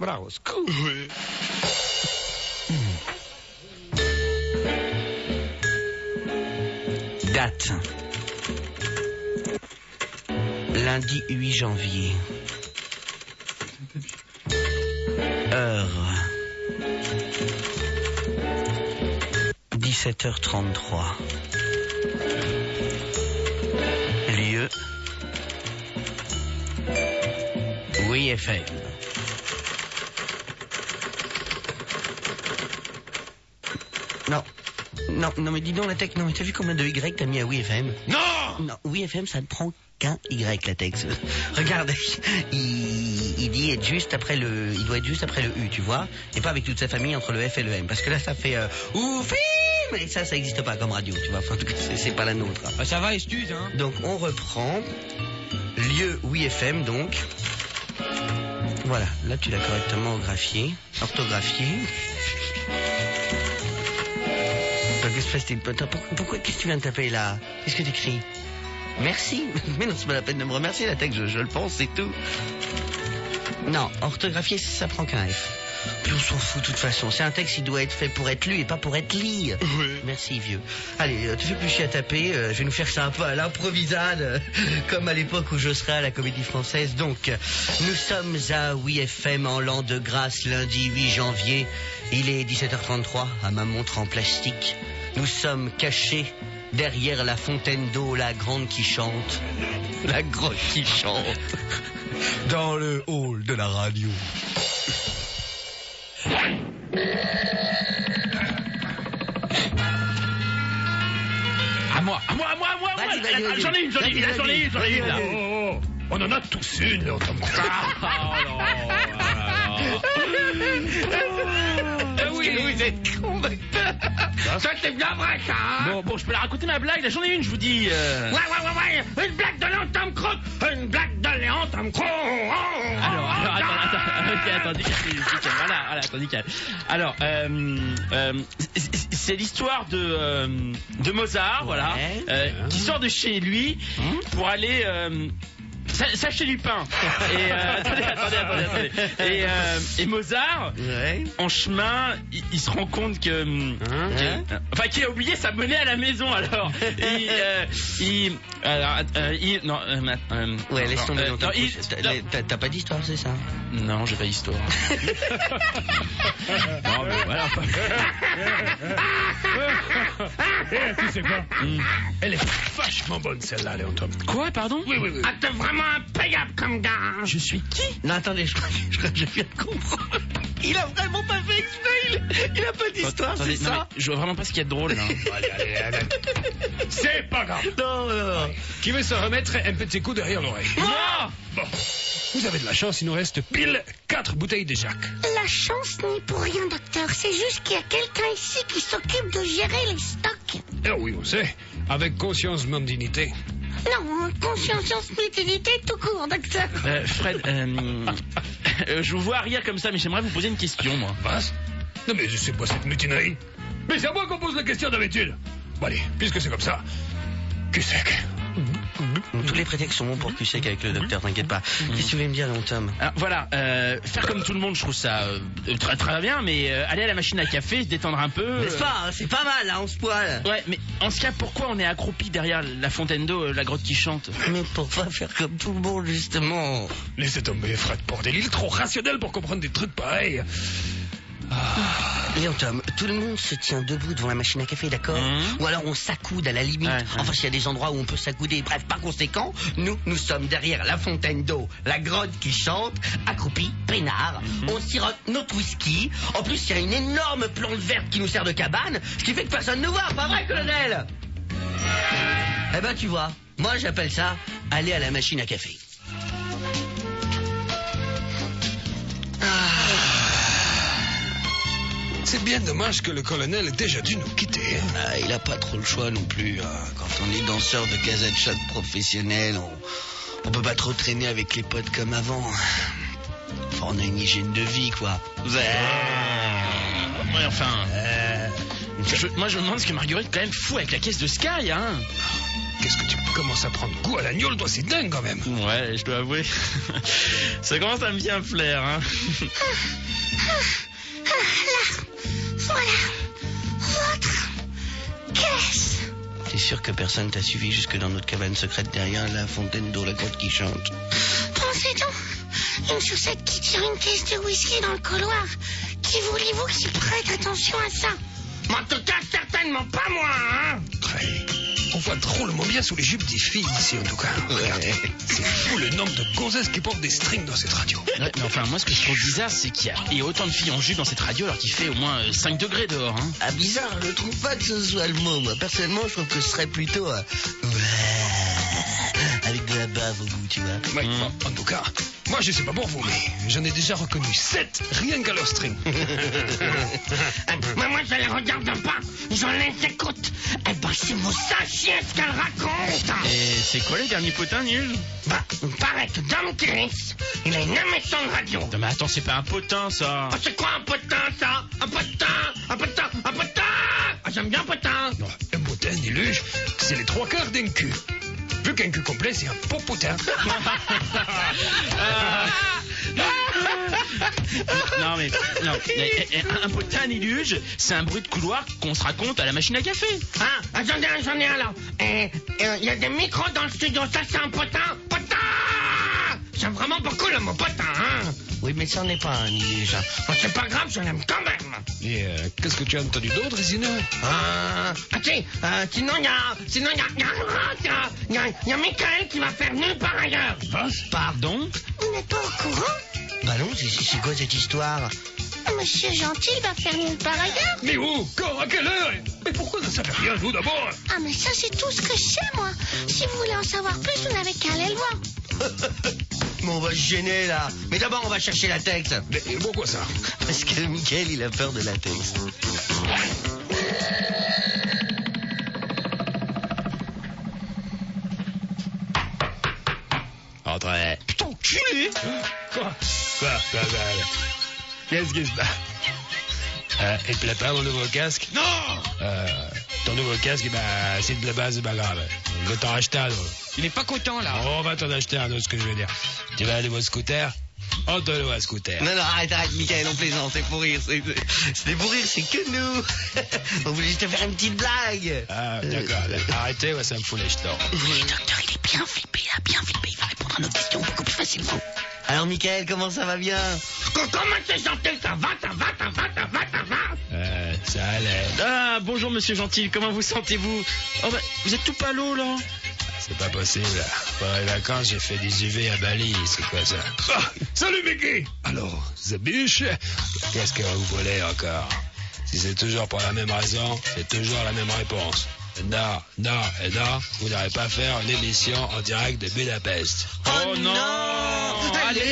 Bravo, c'est cool. Oui. Date. Lundi 8 janvier. Heure. 17h33. Lieu. Oui, FM. Non, mais dis donc, la tech, non, mais t'as vu combien de Y t'as mis à Oui FM? Non, Oui FM, ça ne prend qu'un Y, la texte. Regarde, il dit être juste après il doit être juste après le U, tu vois, et pas avec toute sa famille entre le F et le M, parce que là, ça fait ouf, mais ça existe pas comme radio, tu vois, enfin, en tout cas, c'est pas la nôtre. Bah, ça va, excuse, hein. Donc, on reprend. Lieu Oui FM, donc. Voilà, là, tu l'as correctement orthographié. Pourquoi, qu'est-ce que tu viens de taper là? Qu'est-ce que t'écris? Merci. Mais non, c'est pas la peine de me remercier, la texte, je le pense, c'est tout. Non, orthographier, ça prend qu'un F. Puis on s'en fout de toute façon. C'est un texte qui doit être fait pour être lu et pas pour être lié. Oui. Merci, vieux. Allez, tu fais plus chier à taper. Je vais nous faire ça un peu à l'improvisade, comme à l'époque où je serais à la Comédie Française. Donc, nous sommes à Oui FM en l'an de grâce, lundi 8 janvier. Il est 17h33 à ma montre en plastique. Nous sommes cachés derrière la fontaine d'eau, la grande qui chante. La grotte qui chante. Dans le hall de la radio. À moi. Vas-y. J'en ai une, là. Oh, on en a tous une, là, Tom. Oui, vous êtes con. Ça, c'est bien vrai, ça, hein. Bon, je peux la raconter ma blague, là, j'en ai une, je vous dis. Ouais. Une blague de Léon Tom Croc. Une blague de Léon Tom Croc. Alors, attendez, voilà, attendez, alors, c'est l'histoire de Mozart, voilà, qui sort de chez lui pour aller Sachez Lupin. Et attendez. Et Mozart, en chemin, il se rend compte qu'il a oublié sa monnaie à la maison. Alors, laisse tomber. T'as pas d'histoire, c'est ça? Non, j'ai pas d'histoire. Non, mais voilà. Tu sais quoi? Elle est vachement bonne, celle-là, Léon Tom. Quoi, pardon? Oui. Ah, t'es vraiment impayable comme gars. Je suis qui? Non, attendez, je crois que je viens de comprendre. Il a vraiment pas fait exprès. Il a pas d'histoire, c'est ça? Non, je vois vraiment pas ce qu'il y a de drôle, là. Allez. C'est pas grave. Non. Qui veut se remettre un petit coup derrière l'oreille? Moi! Bon, vous avez de la chance, il nous reste pile 4 bouteilles de Jacques. La chance n'est pour rien, docteur. C'est juste qu'il y a quelqu'un ici qui s'occupe de gérer les stocks. Eh oui, on sait. Avec conscience, même dignité. Non, conscience, utilité tout court, docteur. Fred, je vous vois rire comme ça, mais j'aimerais vous poser une question, moi. Vas? Non mais je sais pas cette mutinerie. Mais c'est à moi qu'on pose la question d'habitude. Bon allez, puisque c'est comme ça, cul sec. Tous les prétextes sont bons pour cul sec avec le docteur, t'inquiète pas. Qu'est-ce que tu voulais me dire, Léon Tom? Alors, voilà, faire comme tout le monde, je trouve ça très très bien, mais aller à la machine à café, se détendre un peu. N'est-ce pas, c'est pas mal, hein, on se poile. Ouais, mais en ce cas, pourquoi on est accroupi derrière la fontaine d'eau, la grotte qui chante? Mais pour pas faire comme tout le monde, justement. Laissez tomber, Fred, bordel, il est trop rationnel pour comprendre des trucs pareils. Léon Tom, tout le monde se tient debout devant la machine à café, d'accord? Ou alors on s'accoude à la limite. Enfin, s'il y a des endroits où on peut s'accouder. Bref, par conséquent, nous sommes derrière la fontaine d'eau, la grotte qui chante, accroupis, peinards. On sirote notre whisky. En plus, il y a une énorme plante verte qui nous sert de cabane, ce qui fait que personne ne nous voit, pas vrai, colonel? Eh ben, tu vois, moi j'appelle ça aller à la machine à café. C'est bien dommage que le colonel ait déjà dû nous quitter. Il a pas trop le choix non plus. Quand on est danseur de casette shot professionnel, on peut pas trop traîner avec les potes comme avant. Enfin, on a une hygiène de vie, quoi. Ouais, enfin... moi, je me demande ce que Marguerite, quand même, fout avec la caisse de Sky, hein. qu'est-ce que tu commences à prendre goût à l'agneau, toi, c'est dingue quand même. Ouais, je dois avouer. Ça commence à me bien plaire, hein. Là, voilà, votre caisse. T'es sûr que personne t'a suivi jusque dans notre cabane secrète derrière la fontaine d'eau, la grotte qui chante? Pensez donc, une chaussette qui tire une caisse de whisky dans le couloir. Qui voulez-vous qui prête attention à ça? En tout cas, certainement pas moi, hein. On voit drôlement bien sous les jupes des filles ici, en tout cas. Regardez, c'est fou le nombre de gonzesses qui portent des strings dans cette radio. Ouais, mais enfin, moi, ce que je trouve bizarre, c'est qu'il y a autant de filles en jupe dans cette radio alors qu'il fait au moins 5 degrés dehors, hein. Ah, bizarre, je trouve pas que ce soit le mot. Moi, personnellement, je trouve que ce serait plutôt... avec de la bave au bout, tu vois. Ouais, en tout cas, moi, je sais pas pour vous, mais j'en ai déjà reconnu 7 rien qu'à leur string. Moi, je les regarde pas. Je les écoute. Eh ben, si vous sachiez ce qu'elle raconte. Et c'est quoi les derniers potins, nuls? Bah, il paraît que Dom Chris, il a une émission de radio. Non, mais attends, c'est pas un potin, ça. Oh, c'est quoi un potin, ça? Un potin. Ah, j'aime bien potin. Non, un potin, dis-le, c'est les 3/4 d'un cul. Vu qu'un cul complet, c'est un popotin. Non, mais un potin niluge, c'est un bruit de couloir qu'on se raconte à la machine à café. Ah, j'en ai un là. Il y a des micros dans le studio, ça c'est un potin. Potin! J'aime vraiment beaucoup le mot potin, hein. Oui, mais ça n'est pas un niluge. Oh, c'est pas grave, je l'aime quand même. Et qu'est-ce que tu as entendu d'autre, Résina? Sinon il y a Michael qui va faire nulle part ailleurs. Pardon? Vous n'êtes pas au courant? Bah non, c'est quoi cette histoire? Monsieur Gentil va faire nulle part ailleurs. Mais où? Quand? À quelle heure? Mais pourquoi ça fait rien, vous, d'abord? Ah, mais ça, c'est tout ce que je sais, moi. Si vous voulez en savoir plus, vous n'avez qu'à aller le voir. Bon, on va se gêner, là. Mais d'abord, on va chercher latex. Mais pourquoi ça? Parce que Mickaël, il a peur de latex. Entrez. Putain, enculé! Quoi? Qu'est-ce qui se passe? Il te plaît pas mon nouveau casque? Non! Ton nouveau casque, s'il te plaît pas, c'est pas grave. Je vais t'en acheter un autre. Il n'est pas content, là. On va t'en acheter un autre, ce que je veux dire. Tu veux un nouveau scooter? On te loue un scooter. Non, arrête, Mickaël, on plaisante, c'est pour rire. C'est pour rire, c'est que nous. On voulait juste te faire une petite blague. Ah, d'accord. Arrêtez, ça me fout les jetons. Oui, docteur, il est bien flippé, Il va répondre à nos questions beaucoup plus facilement. Alors, Mickaël, comment ça va bien? Comment c'est gentil? Ça va. Ça allait. Ah, bonjour, monsieur Gentil, comment vous sentez-vous? Oh, bah, vous êtes tout palo, là. C'est pas possible. Pendant les vacances, j'ai fait des UV à Bali. C'est quoi ça? Salut, Mickey! Alors, Zabiche, qu'est-ce que vous voulez encore? Si c'est toujours pour la même raison, c'est toujours la même réponse. Non, vous n'allez pas faire une émission en direct de Budapest. Oh non! Allez!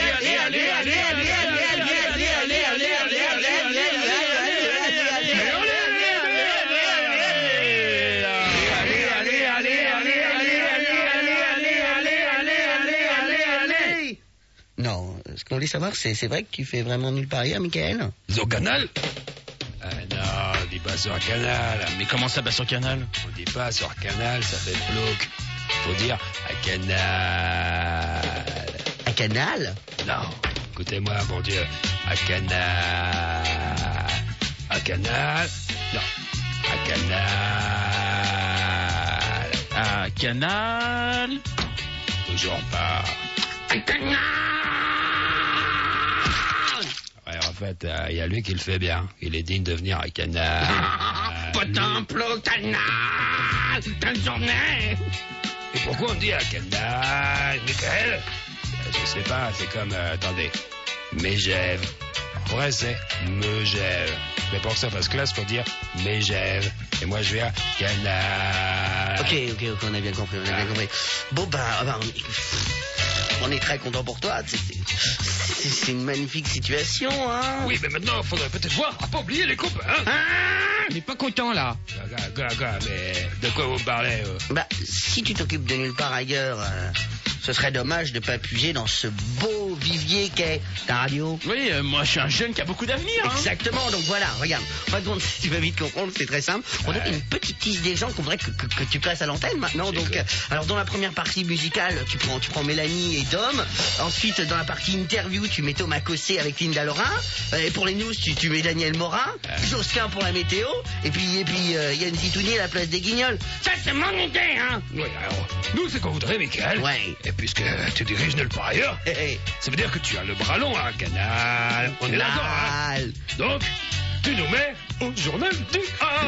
Non, ce qu'on voulait savoir, c'est vrai que tu fais vraiment nulle part ailleurs, Mickaël? Sur Canal? Non, on dit pas sur Canal. Mais comment ça, sur Canal? On dit pas sur Canal, ça fait plouc. Faut dire à Canal. À Canal? Non, écoutez-moi, mon Dieu. À Canal. À Canal? Non. À Canal. À Canal? Toujours pas. À Canal! Ouais, en fait, il y a lui qui le fait bien. Il est digne de venir à Canal. Potin, plot, Canal! Quelle journée! Et pourquoi on dit à Canal, Michael? Je sais pas, c'est comme, attendez, Mégève. En vrai, c'est Megève. Mais pour ça, parce que là, il faut dire Mégève. Et moi, je vais à Canal. Ok, on a bien compris, Bon, on est très content pour toi. C'est une magnifique situation, hein. Oui, mais maintenant, il faudrait peut-être voir à pas oublier les copains, hein. Il n'est pas content, là. Mais de quoi vous parlez? Si tu t'occupes de nulle part ailleurs, ce serait dommage de pas puiser dans ce beau vivier qu'est ta radio. Oui, moi je suis un jeune qui a beaucoup d'avenir. Hein. Exactement, donc voilà, regarde. Par contre, si tu vas vite comprendre, c'est très simple. On a une petite liste des gens qu'on voudrait que tu places à l'antenne maintenant. Donc, alors dans la première partie musicale, tu prends Mélanie et Dom. Ensuite, dans la partie interview, tu mets Thomas Cossé avec Linda Lorin. Et pour les news, tu mets Daniel Morin. Josquin pour la météo. Et puis Yann Zitouni à la place des Guignols. Ça, c'est mon idée, hein. Oui, alors, nous, c'est qu'on voudrait, Michael. Ouais. Et puisque tu diriges nulle part ailleurs, ça veut dire que tu as le bras long à Canal. On est d'accord, hein. Donc, tu nous mets au journal du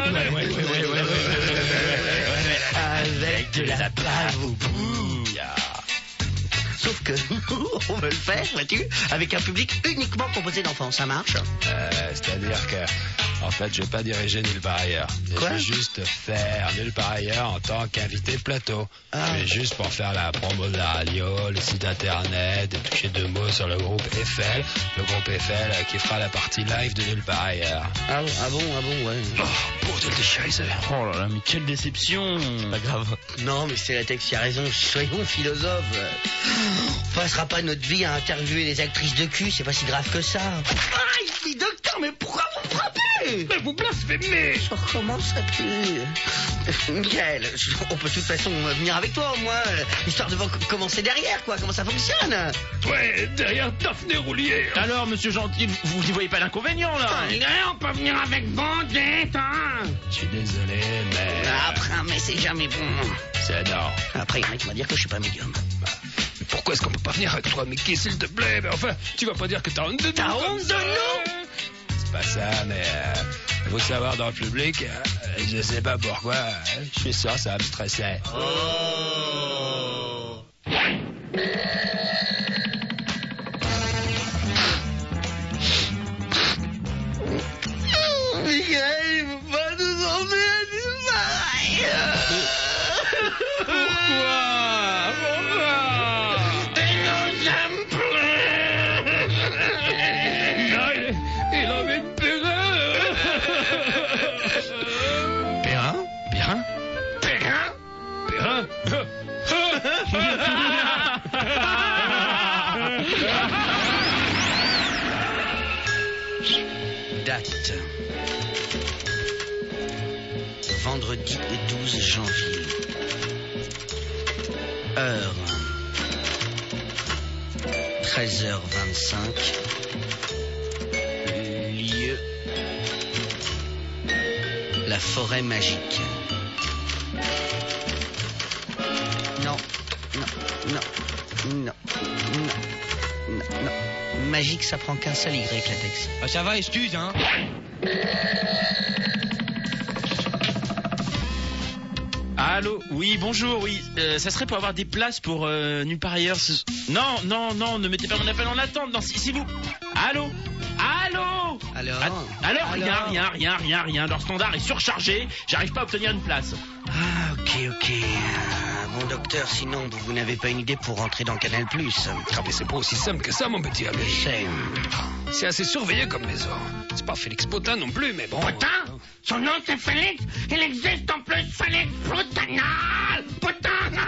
Avec de la bave au bout. Sauf que on veut le faire, vois-tu, avec un public uniquement composé d'enfants. Ça marche? C'est-à-dire que, en fait, je vais pas diriger nulle part ailleurs. Quoi? Je vais juste faire nulle part ailleurs en tant qu'invité de plateau. Je vais juste pour faire la promo de la radio, le site internet, et toucher 2 mots sur le groupe Eiffel. Le groupe Eiffel qui fera la partie live de nulle part ailleurs. Ah bon, ouais. Oh, bordel de scheiße. Oh là là, mais quelle déception. Pas grave. Non, mais c'est la texte qui a raison. Soyons philosophes. On passera pas notre vie à interviewer les actrices de cul, c'est pas si grave que ça. Aïe, docteur, mais pourquoi vous me frappez? Mais vous blasphémez. Je recommence à plus. Michael, on peut de toute façon venir avec toi au moins, histoire de commencer derrière, quoi. Comment ça fonctionne? Ouais, derrière Daphné Roulier. Alors, monsieur Gentil, vous n'y voyez pas l'inconvénient, là? On peut venir avec Bandette, hein. Je suis désolé, mais... Après, mais c'est jamais bon. C'est énorme. Après, il y en a qui vont dire que je suis pas médium. Pourquoi est-ce qu'on peut pas venir avec toi, Mickey, s'il te plaît? Mais enfin, tu vas pas dire que t'as honte de nous. T'as honte de nous? C'est pas ça, mais il faut savoir dans le public, je sais pas pourquoi, je suis sûr ça va me stresser. Michael, il faut pas nous emmener à disparaître. Pourquoi? Il a mis de Perrin. Date. Vendredi 12 janvier. Heure. 13h25. Lieu. La forêt magique. Non. Magique, ça prend qu'un seul Y, la texte. Ah, ça va, excuse, hein. Allô? Oui, bonjour, oui. Ça serait pour avoir des places pour nulle part ailleurs. Non, ne mettez pas mon appel en attente. Non, si vous... Allô? Alors, rien. Leur standard est surchargé. J'arrive pas à obtenir une place. Ah, ok. Bon, docteur, sinon, vous n'avez pas une idée pour rentrer dans Canal+. Ah, mais c'est pas aussi simple que ça, mon petit ami. C'est assez surveillé comme maison. C'est pas Félix Potin non plus, mais bon... Potin? Son nom c'est Félix? Il existe en plus Félix Potanal! Potin!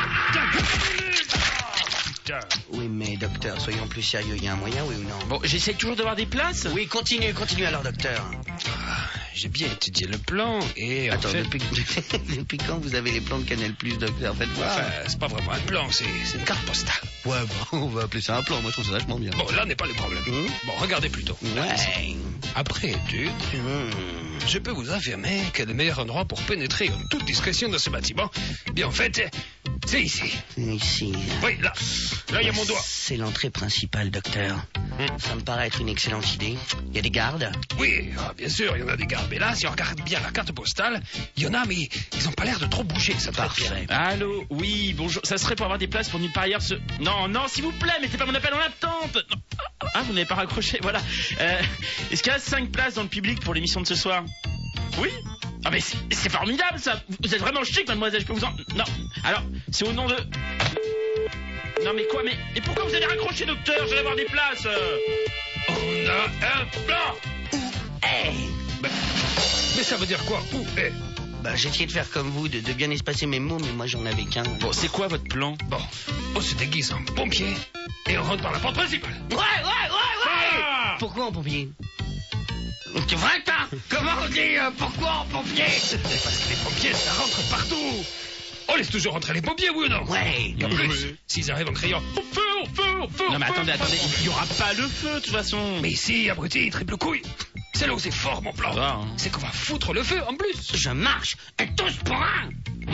Oui, mais docteur, soyons plus sérieux. Il y a un moyen, oui ou non? Bon, j'essaie toujours d'avoir des places. Oui, continue alors, docteur. J'ai bien étudié le plan et Attends, en fait... depuis quand vous avez les plans de Canal+, docteur? Faites voir. Enfin, c'est pas vraiment un plan, c'est une carte postale. Ouais, bon, on va appeler ça un plan. Moi, je trouve ça vachement bien. Bon, là n'est pas le problème. Bon, regardez plutôt. Ouais. Après étude, je peux vous affirmer que le meilleur endroit pour pénétrer en toute discrétion dans ce bâtiment, bien en fait, c'est ici. Ici. Oui, là, il y a mon doigt. C'est l'entrée principale, docteur. Ça me paraît être une excellente idée. Il y a des gardes? Oui, bien sûr, il y en a des gardes. Mais là, si on regarde bien la carte postale, il y en a, mais ils ont pas l'air de trop bouger, ça devrait être bien. Allô? Oui, bonjour. Ça serait pour avoir des places pour nulle part ailleurs. Non, s'il vous plaît, mettez pas mon appel en attente. Non. Ah, vous n'avez pas raccroché, voilà. Est-ce qu'il y a 5 places dans le public pour l'émission de ce soir? Oui? Ah mais c'est formidable ça. Vous êtes vraiment chic, mademoiselle, je peux vous en... Non, alors, c'est au nom de... Non mais quoi, mais pourquoi vous avez raccroché, docteur? Je vais avoir des places. On a un plan. Où est? Mais ça veut dire quoi? Où est? J'ai essayé de faire comme vous, de bien espacer mes mots, mais moi j'en avais qu'un. Bon, c'est quoi votre plan? Bon, on se déguise en pompier et on rentre par la porte principale. Ouais. Pourquoi en pompier? C'est vrai, ça? Comment on dit pourquoi en pompier? Parce que les pompiers, ça rentre partout. On laisse toujours rentrer les pompiers, oui ou non? Ouais. Et en plus, s'ils arrivent en criant « Au feu, au feu, au feu !» Non mais attendez, il y aura pas le feu de toute façon. Mais ici, abruti, triple couille. C'est là où c'est fort, mon plan. Ça va, hein. C'est qu'on va foutre le feu en plus. Je marche, et tous pour un.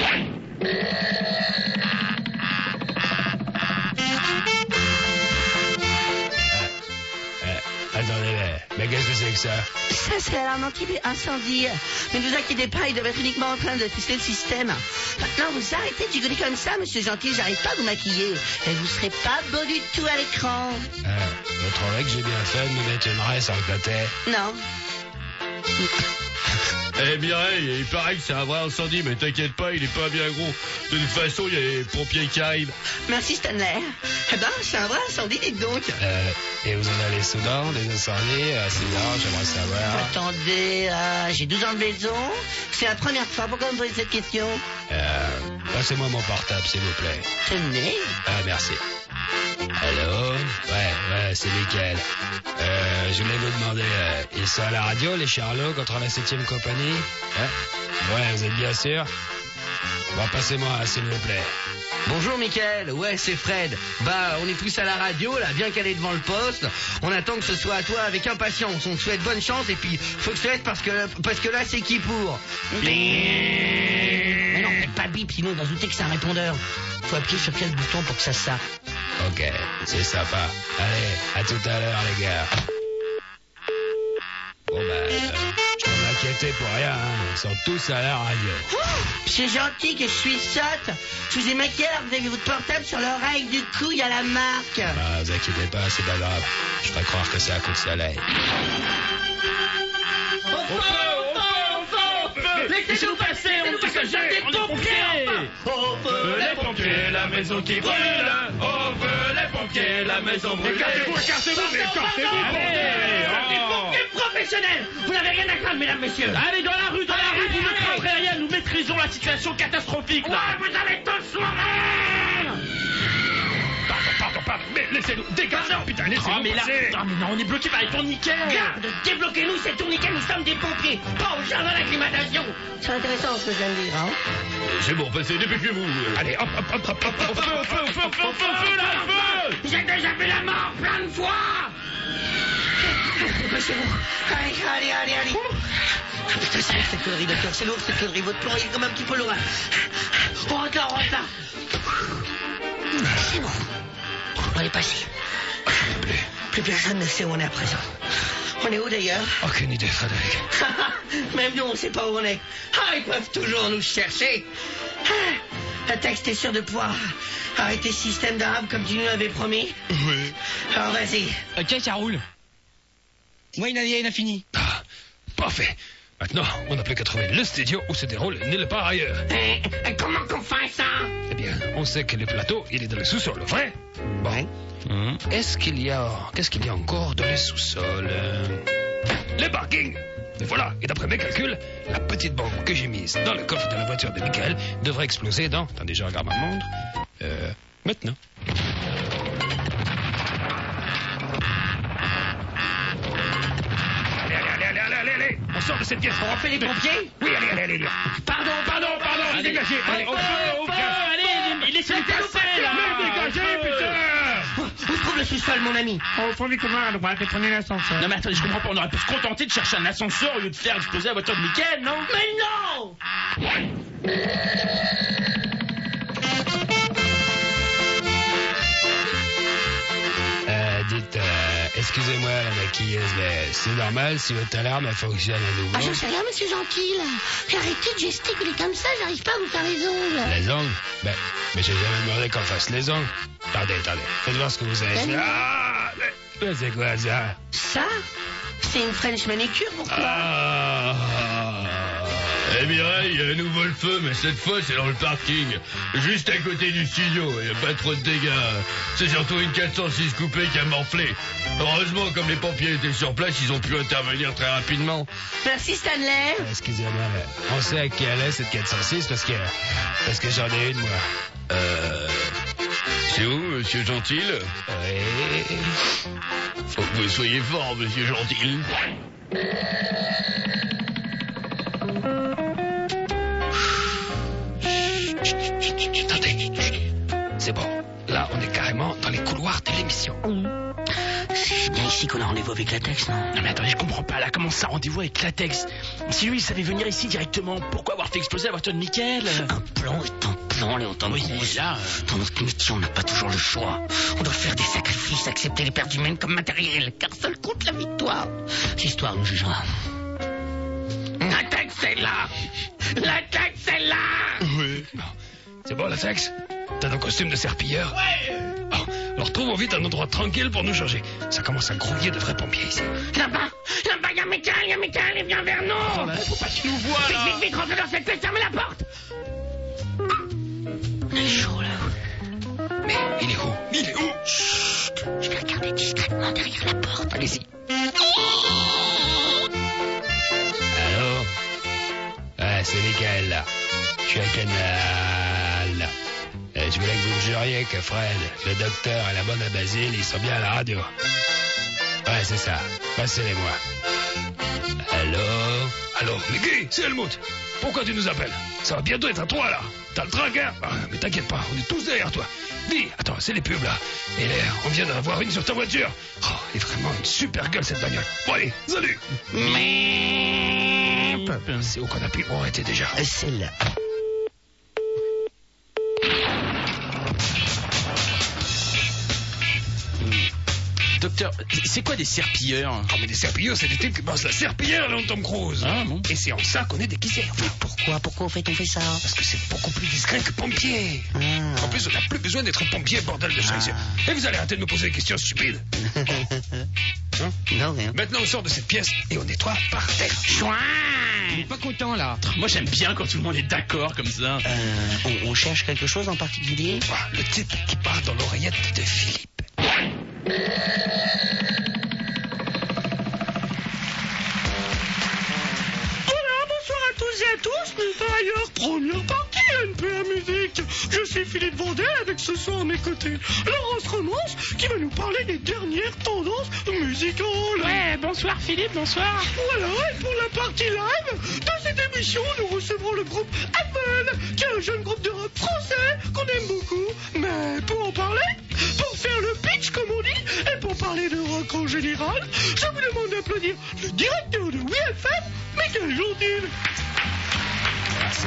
Attendez, mais qu'est-ce que c'est que ça? Ça, c'est l'alarme anti-incendie. Mais ne vous inquiétez pas, il doit être uniquement en train de tester le système. Maintenant, vous arrêtez de gigoler comme ça, monsieur Gentil, j'arrive pas à vous maquiller. Et vous serez pas beau du tout à l'écran. Vous trouvez que j'ai bien fait de me mettre une raie sur le côté? Non. Eh Mireille, il paraît que c'est un vrai incendie, mais t'inquiète pas, il est pas bien gros. De toute façon, il y a les pompiers qui arrivent. Merci, Stanley. Eh ben, c'est un vrai incendie, dites donc. Et vous en avez souvent des incendies? C'est bien, j'aimerais savoir. Attendez, j'ai 12 ans de maison. C'est la première fois. Pourquoi vous me posez cette question? Passez-moi mon portable, s'il vous plaît. Tenez. Merci. Allô? Ouais, c'est Mickaël. Je voulais vous demander, ils sont à la radio, les Charlots, contre la 7e compagnie? Ouais, vous êtes bien sûr? Bon, passez-moi, s'il vous plaît. Bonjour, Mickaël. Ouais, c'est Fred. On est tous à la radio, là, bien calé devant le poste. On attend que ce soit à toi avec impatience. On te souhaite bonne chance et puis faut que je te laisse parce que là, c'est qui pour? Mais non, faites pas bip, sinon on va douter que c'est un répondeur. Faut appuyer sur quel bouton pour que ça sape? Ok, c'est sympa. Allez, à tout à l'heure, les gars. Bon, je m'en inquiétais pour rien, hein. Ils sont tous à la radio. C'est gentil que je suis sotte. Je vous ai maquillé alors que vous avez votre portable sur l'oreille. Du coup, il y a la marque. Vous inquiétez pas, c'est pas grave. Je ferai croire que c'est un coup de soleil. Laissez-nous passer, on est des pompiers. Au feu, les pompiers, la maison qui brûle. Au feu, les pompiers, la maison brûle. Écartez-vous, écartez-vous. Des pompiers professionnels. Vous n'avez rien à craindre, mesdames, messieurs. Allez, dans la rue, vous ne craindrez rien, nous maîtrisons la situation catastrophique, là. Ouais, vous allez tous mourir. Pardon, mais laissez-nous dégager, putain, laissez-nous mais là, passer. mais non, on est bloqué par les tourniquets. Garde, débloquez-nous, c'est tourniquet, nous sommes des pompiers, pas au jardin d'acclimatation. C'est intéressant ce que je viens de dire, hein. C'est bon, passez, dépêchez-vous. Allez, hop, Au feu, là, au feu. J'ai déjà vu la mort plein de fois. Dépêchez-vous. Allez. Oh, putain, c'est lourd cette connerie, docteur, c'est lourd cette connerie. Votre plan est comme un petit peu lourd. On rentre là. C'est bon. On est passé. Plus personne ne sait où on est à présent. On est où d'ailleurs? Aucune idée, Frédéric. Même nous, on ne sait pas où on est. Ils peuvent toujours nous chercher. Le texte est sûr de pouvoir arrêter ce système d'arabe comme tu nous l'avais promis. Oui. Alors vas-y. Ok, ça roule. Moi, il a fini. Parfait. Maintenant, on n'a plus qu'à trouver le studio où se déroule nulle part ailleurs. Comment qu'on fait ça? Eh bien, on sait que le plateau, il est dans le sous-sol, vrai? Bon. Qu'est-ce qu'il y a encore dans les sous-sols? Les parkings! Et voilà, et d'après mes calculs, la petite bombe que j'ai mise dans le coffre de la voiture de Mickaël devrait exploser dans... Attendez, je regarde ma montre. Maintenant. Allez, on sort de cette pièce. On refait les pompiers? Oui, allez. Pardon. Allez, dégagez. Allez, au feu. Allez, laissez-nous passer, là. Dégagez, putain. Où se trouve le sous-sol, mon ami? Au fond du couloir à droite, et prenez l'ascenseur. Non mais attendez, je comprends pas, on aurait pu se contenter de chercher un ascenseur au lieu de faire exploser la voiture de Mickaël, non? Mais non! Dites, excusez-moi la maquilleuse, mais c'est normal si votre alarme fonctionne à nouveau? Je sais rien, monsieur Gentil, là. Arrêtez de gesticuler comme ça, j'arrive pas à vous faire les ongles. Les ongles? Mais j'ai jamais demandé qu'on fasse les ongles. Attendez, faites voir ce que vous avez fait. Mais c'est quoi ça? Ça? C'est une French manicure, pourquoi? Eh Mireille, il y a à nouveau le feu, mais cette fois c'est dans le parking. Juste à côté du studio, il n'y a pas trop de dégâts. C'est surtout une 406 coupée qui a morflé. Heureusement, comme les pompiers étaient sur place, ils ont pu intervenir très rapidement. Merci Stanley. Excusez-moi, mais on sait à qui elle est cette 406 parce que j'en ai une, moi. C'est où, monsieur Gentil? Oui. Faut que vous soyez fort, monsieur Gentil. Attendez. C'est bon. Là, on est carrément dans les couloirs de l'émission. C'est bien ici qu'on a rendez-vous avec Latex, non? Non mais attendez, je comprends pas là, comment ça rendez-vous avec Latex? Si lui il savait venir ici directement, pourquoi avoir fait exploser la voiture de Mickaël? Un plan est un plan, Léontin Oui, Cruz. là... Dans notre métier, on n'a pas toujours le choix. On doit faire des sacrifices, accepter les pertes humaines comme matériel, car seul compte la victoire. L'histoire nous jugera. Latex est là. Latex est là. Oui. C'est bon, Latex? T'as ton costume de serpilleur? Ouais. Oh, alors trouvons vite un endroit tranquille pour nous changer. Ça commence à grouiller de vrais pompiers ici. Là-bas, il y a Mickaël, il vient vers nous. Oh là, faut pas qu'il nous voie là. Vite, rentre dans cette pièce, fermez la porte. On est chaud, là. Mais il est où? Il est où? Chut, je vais regarder discrètement derrière la porte. Allez-y. Allô? Ouais, c'est Mickaël, là. Je suis à Canal. Je voulais que vous me juriez que Fred, le docteur et la bonne à Basile, ils sont bien à la radio. Ouais, c'est ça. Passez-les-moi. Allô, Mickey, c'est Helmut. Pourquoi tu nous appelles? Ça va bientôt être à toi, là. T'as le trac, hein? Mais t'inquiète pas, on est tous derrière toi. Dis, attends, c'est les pubs, là. Et on vient d'en avoir une sur ta voiture. Oh, elle est vraiment une super gueule, cette bagnole. Bon, allez, salut. C'est où qu'on appuie pour arrêter déjà? Celle-là. Docteur, c'est quoi des serpilleurs? Ah, mais des serpilleurs, c'est des types qui bossent la serpillière, là, Tom Cruise. Ah, bon. Et c'est en ça qu'on est déguisés, enfin. Pourquoi on fait ça? Parce que c'est beaucoup plus discret que pompier. En plus, on n'a plus besoin d'être pompier, bordel de chaise. Et vous allez arrêter de me poser des questions stupides. Hein? Non, rien. Maintenant, on sort de cette pièce et on nettoie par terre. Il est pas content, là. Moi j'aime bien quand tout le monde est d'accord comme ça. On cherche quelque chose en particulier? Ah, le type qui parle dans l'oreillette de Philippe. Bonsoir à tous et à tous, mais par ailleurs, première partie NPA Musique. Je suis Philippe Vandel avec ce soir à mes côtés Laurence Romance qui va nous parler des dernières tendances musicales. Ouais, bonsoir Philippe, bonsoir. Voilà, et pour la partie live, dans cette émission, nous recevrons le groupe Apple, qui est un jeune groupe de rap français qu'on aime beaucoup. Mais pour en parler, pour faire le pitch comme on dit, et pour parler de rock en général, je vous demande d'applaudir le directeur de WFM, Mickaël Gentil. Merci.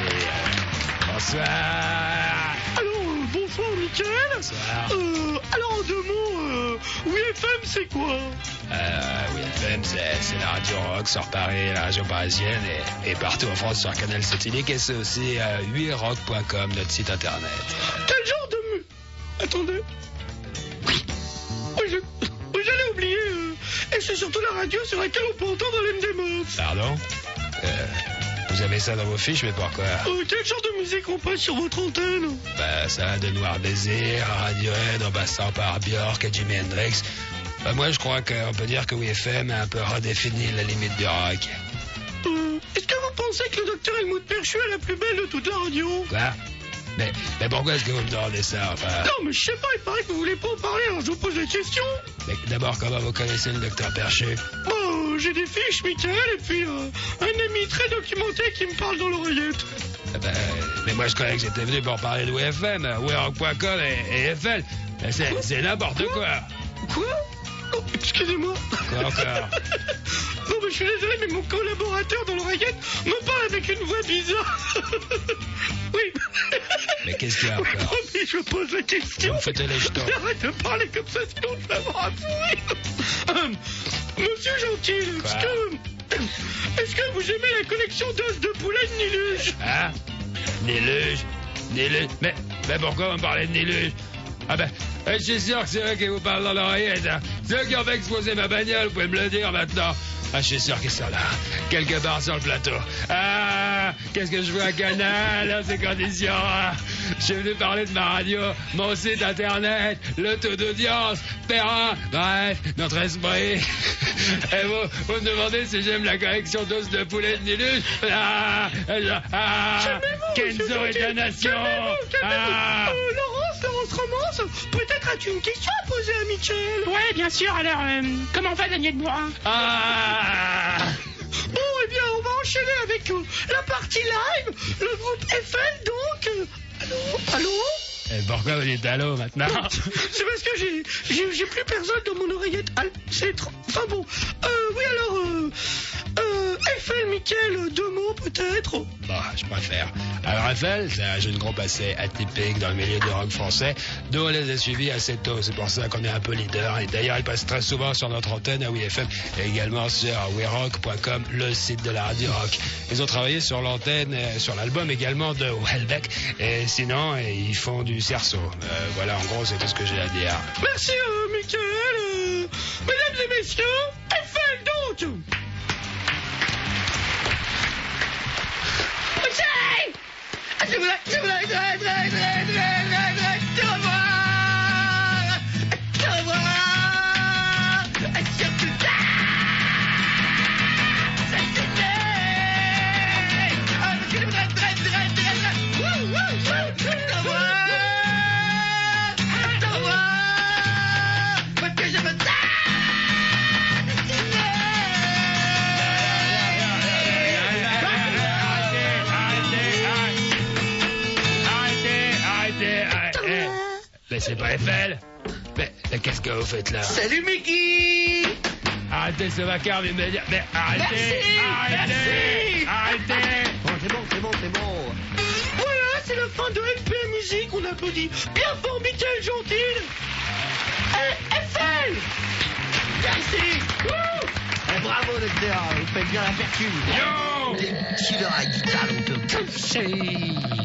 Bonsoir. Alors, bonsoir Mickaël. Bonsoir. Alors en deux mots, WFM c'est quoi? WFM, c'est la radio rock sur Paris, la région parisienne et partout en France sur Canal Satellite. Et c'est aussi 8rock.com, notre site internet. Quel genre de Attendez. Oui, j'allais oublier. Et c'est surtout la radio sur laquelle on peut entendre l'MDMOF. Pardon? Vous avez ça dans vos fiches, mais pourquoi? Quel genre de musique on passe sur votre antenne? Bah, ça va de Noir Désir à Radiohead en passant par Björk et Jimi Hendrix. Bah, moi, je crois qu'on peut dire que WFM a un peu redéfini la limite du rock. Est-ce que vous pensez que le docteur Helmut Perchu est la plus belle de toute la radio? Quoi? Mais pourquoi est-ce que vous me demandez ça, enfin? Non, mais je sais pas, il paraît que vous voulez pas en parler, alors je vous pose la question. Mais d'abord, comment vous connaissez le docteur Perchu? Bon, j'ai des fiches, Mickaël, et puis un ami très documenté qui me parle dans l'oreillette. Mais moi, je croyais que j'étais venu pour parler de WFM, WeRock.com et FL. C'est n'importe quoi. Quoi? Oh, excusez-moi. Quoi encore? Non, mais je suis désolé, mais mon collaborateur dans l'oreillette me parle avec une voix bizarre. Oui. Mais qu'est-ce qu'il y a encore? Promis, je pose la question. Vous me faites les jetons. Arrête de parler comme ça, sinon je vais avoir un sourire. Monsieur Gentil, est-ce que vous aimez la collection d'os de poulet de Niluge? Hein? Niluge? Mais pourquoi vous me parlez de Niluge? Ah ben, Je suis sûr que c'est eux qui vous parlent dans l'oreillette. Hein. C'est eux qui ont fait exploser ma bagnole, vous pouvez me le dire maintenant. Je suis sûr qu'ils sont là, quelque part sur le plateau. Qu'est-ce que je vois à Canal dans ces conditions? Je suis venu parler de ma radio, mon site internet, le taux d'audience, Perrin, bref, notre esprit. Et vous me demandez si j'aime la collection d'os de poulet de Nilus? Kenzo et la nation. Laurence Romance, peut-être as-tu une question à poser à Michel? Ouais, bien sûr, alors, comment va Daniel Bourrin? Bon, eh bien, on va enchaîner avec la partie live, le groupe Eiffel, donc... Allô? Et pourquoi vous dites allô maintenant? C'est parce que j'ai plus personne dans mon oreillette. C'est trop... Enfin bon. Oui, alors... Eiffel, Michel, 2 mots peut-être? Bon, je préfère. Alors Eiffel, c'est un jeune groupe assez atypique dans le milieu du rock français. Nous, on les a suivis assez tôt. C'est pour ça qu'on est un peu leader. Et d'ailleurs, ils passent très souvent sur notre antenne à WeFM et également sur werock.com, le site de la radio rock. Ils ont travaillé sur l'antenne, sur l'album également de Welbeck. Et sinon, ils font du cerceau. Voilà, en gros, c'est tout ce que j'ai à dire. Merci, Michael. Mesdames et messieurs, Eiffel donc. Je voudrais, te revoir, surtout ça, je voudrais, te revoir, parce que je veux ça. Mais c'est pas Eiffel. Mais qu'est-ce que vous faites là? Salut Mickey! Arrêtez ce vacarme immédiat. Mais arrêtez! Arrêtez! Bon, c'est bon. Voilà, c'est la fin de LP Musique. On applaudit bien fort Michael Gentil. Eiffel! Merci! Bravo docteur, vous faites bien la percu. Yo! Les killers à guitare, on peut...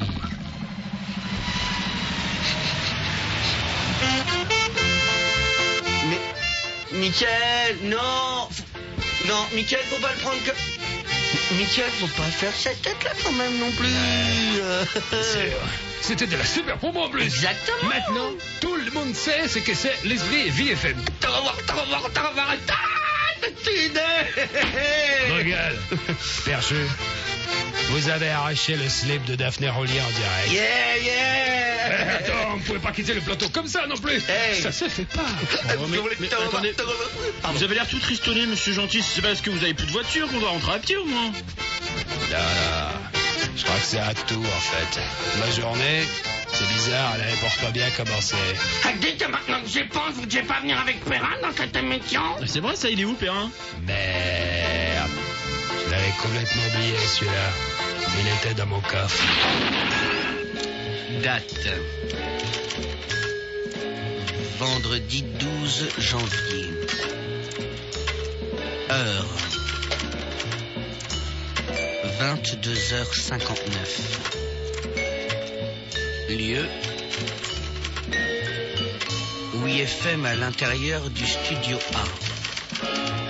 Mais... Michael, non! Non, Michael, faut pas le prendre comme... Michael, faut pas faire cette tête-là quand même non plus. C'était de la super promo en plus. Exactement. Maintenant, tout le monde sait ce que c'est l'esprit VFM. T'en vas voir, cette idée. Regarde, Perchu, vous avez arraché le slip de Daphné Roulier en direct. Yeah. Attends, on ne pouvait pas quitter le plateau comme ça non plus. Hey. Ça se fait pas. Mais attendez, vous avez l'air tout tristonné, monsieur Gentil. C'est parce que vous avez plus de voiture qu'on doit rentrer à pied au moins. Là, je crois que c'est à tout en fait. Ma journée, c'est bizarre, elle avait pourtant bien commencé. Dites maintenant que j'y pense, vous ne devez pas venir avec Perrin dans cette émission? C'est vrai, ça, il est où, Perrin? Merde. Je l'avais complètement oublié celui-là. Il était dans mon coffre. Date. Vendredi 12 janvier. Heure. 22h59. Lieu. WeFM à l'intérieur du studio A.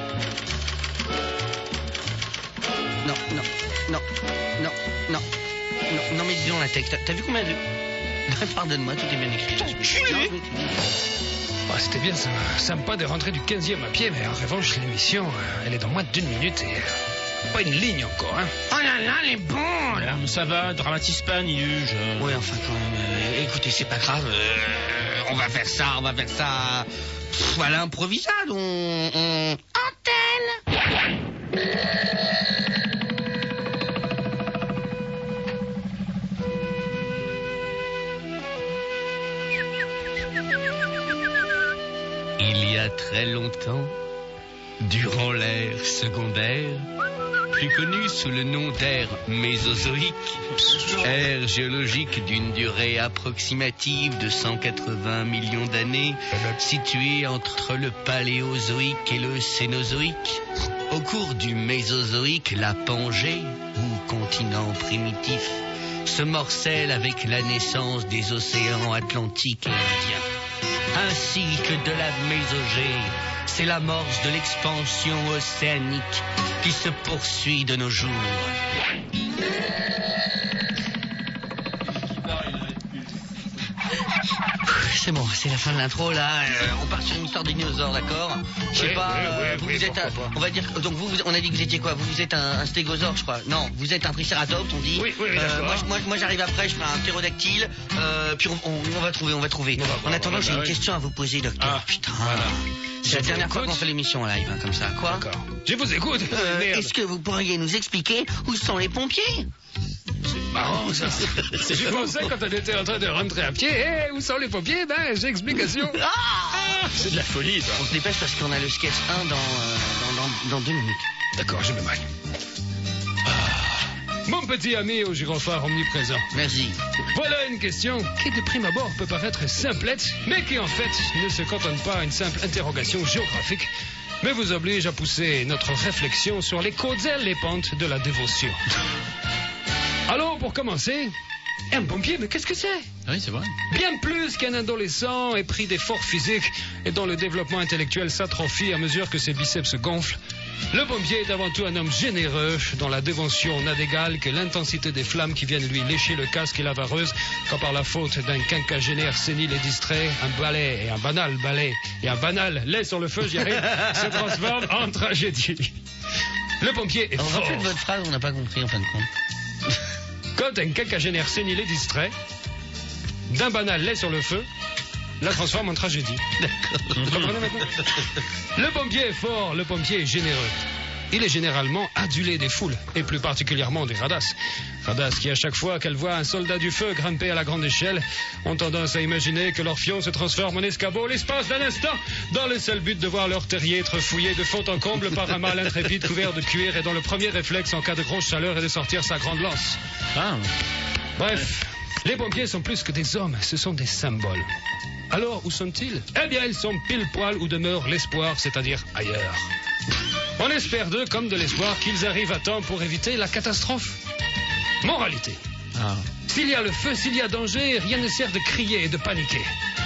Non, mais dis donc la texte. T'as vu combien de... Pardonne-moi, tout est bien écrit. C'était bien sympa de rentrer du 15e à pied, mais en revanche, l'émission, elle est dans moins d'1 minute et pas une ligne encore, hein. Oh là là, elle est bon, là. Ça va, dramatise pas, Niluge. Oui, enfin, quand même, écoutez, c'est pas grave. On va faire ça. À l'improvisade, on... Antenne. Il y a très longtemps, durant l'ère secondaire, plus connue sous le nom d'ère mésozoïque, ère géologique d'une durée approximative de 180 millions d'années, située entre le paléozoïque et le cénozoïque. Au cours du mésozoïque, la Pangée, ou continent primitif, se morcelle avec la naissance des océans Atlantique et Indien. ainsi que de la Mésogée. C'est l'amorce de l'expansion océanique qui se poursuit de nos jours. C'est bon, c'est la fin de l'intro là. On part sur une histoire de dinosaure, d'accord? Je sais pas. Vous êtes, on va dire. Donc on a dit que vous étiez quoi? Vous êtes un stégosaure, je crois. Non, vous êtes un tricératops, on dit. Oui, d'accord. Moi j'arrive après, je ferai un ptérodactyle. Puis on va trouver. En attendant, j'ai une question à vous poser, docteur. Ah, putain. voilà. C'est la dernière fois qu'on fait l'émission en live, hein, comme ça. Quoi? D'accord. Je vous écoute. Merde. Est-ce que vous pourriez nous expliquer où sont les pompiers? Marrant ça. Je pensais quand on était en train de rentrer à pied, où sont les pompiers? Ben, j'ai explication. C'est de la folie, toi. On se dépêche parce qu'on a le sketch 1 dans 2 minutes. D'accord, je me maille. Mon petit ami au gyrophare omniprésent. Merci. Voilà une question qui de prime abord peut paraître simplette, mais qui en fait ne se cantonne pas à une simple interrogation géographique, mais vous oblige à pousser notre réflexion sur les caudales pentes de la dévotion. Alors, pour commencer, un pompier, mais qu'est-ce que c'est? Oui, c'est vrai. Bien plus qu'un adolescent épris d'efforts physiques et dont le développement intellectuel s'atrophie à mesure que ses biceps se gonflent, le pompier est avant tout un homme généreux dont la dévotion n'a d'égal que l'intensité des flammes qui viennent lui lécher le casque et la vareuse quand par la faute d'un quinquagénaire sénile et distrait, un balai et un banal balai et un banal lait sur le feu, j'y arrive, se transforment en tragédie. Le pompier est fort. Refaites votre phrase, on n'a pas compris en fin de compte. Quand un quinquagénaire sénile et distrait, d'un banal lait sur le feu, la transforme en tragédie. Vous comprenez maintenant? Le pompier est fort, le pompier est généreux. Il est généralement adulé des foules, et plus particulièrement des radasses. Radasses qui, à chaque fois qu'elles voient un soldat du feu grimper à la grande échelle, ont tendance à imaginer que leur fion se transforme en escabeau l'espace d'un instant, dans le seul but de voir leur terrier être fouillé de fond en comble par un mâle intrépide couvert de cuir et dont le premier réflexe en cas de grosse chaleur est de sortir sa grande lance. Bref, les pompiers sont plus que des hommes, ce sont des symboles. Alors, où sont-ils? Eh bien, ils sont pile poil où demeure l'espoir, c'est-à-dire ailleurs. On espère d'eux, comme de l'espoir, qu'ils arrivent à temps pour éviter la catastrophe. Moralité. S'il y a le feu, s'il y a danger, rien ne sert de crier et de paniquer.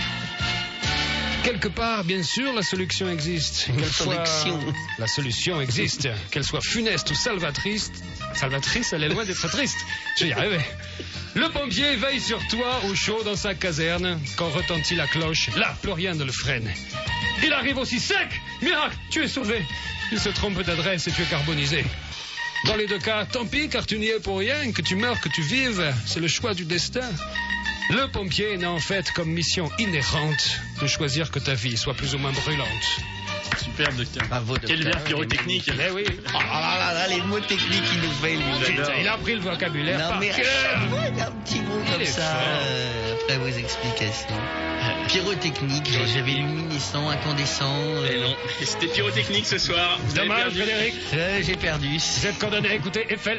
Quelque part, bien sûr, la solution existe. La solution existe. Qu'elle soit funeste ou salvatrice. Salvatrice, elle est loin d'être triste. Je vais y arriver. Le pompier veille sur toi au chaud dans sa caserne. Quand retentit la cloche, là, plus rien ne le freine. Il arrive aussi sec. Miracle, tu es sauvé. Il se trompe d'adresse et tu es carbonisé. Dans les deux cas, tant pis, car tu n'y es pour rien. Que tu meurs, que tu vives, c'est le choix du destin. Le pompier n'a en fait comme mission inhérente de choisir que ta vie soit plus ou moins brûlante. Super, docteur. Bravo, docteur. Quel verbe pyrotechnique. Eh oui. Oh là là, les mots techniques qu'il nous fait, lui. Il a appris le vocabulaire Non, par mais cœur. il y a un petit mot Il comme est ça, fort. après vos explications. Pyrotechnique, j'avais luminescent, incandescent. Eh non, c'était pyrotechnique ce soir. Vous avez Dommage, perdu. Frédéric. J'ai perdu. Vous êtes condamné à écouter Eiffel.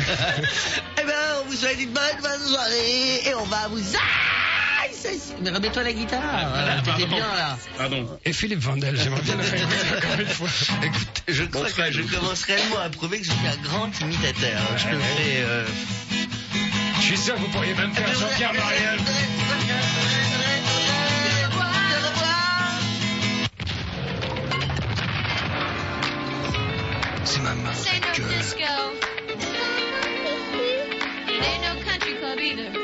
Eh ben, on vous souhaite une bonne soirée et on va vous... Mais remets-toi la guitare. T'étais bien là. Pardon. Et Philippe Vandel, j'aimerais bien le faire écouter encore une fois. Écoute, je crois que je commence réellement à prouver que je suis un grand imitateur. Je le fais... Je suis sûr que vous pourriez même faire Jean-Pierre Mariel. C'est ma main This ain't no gueule. disco. It ain't no country club either.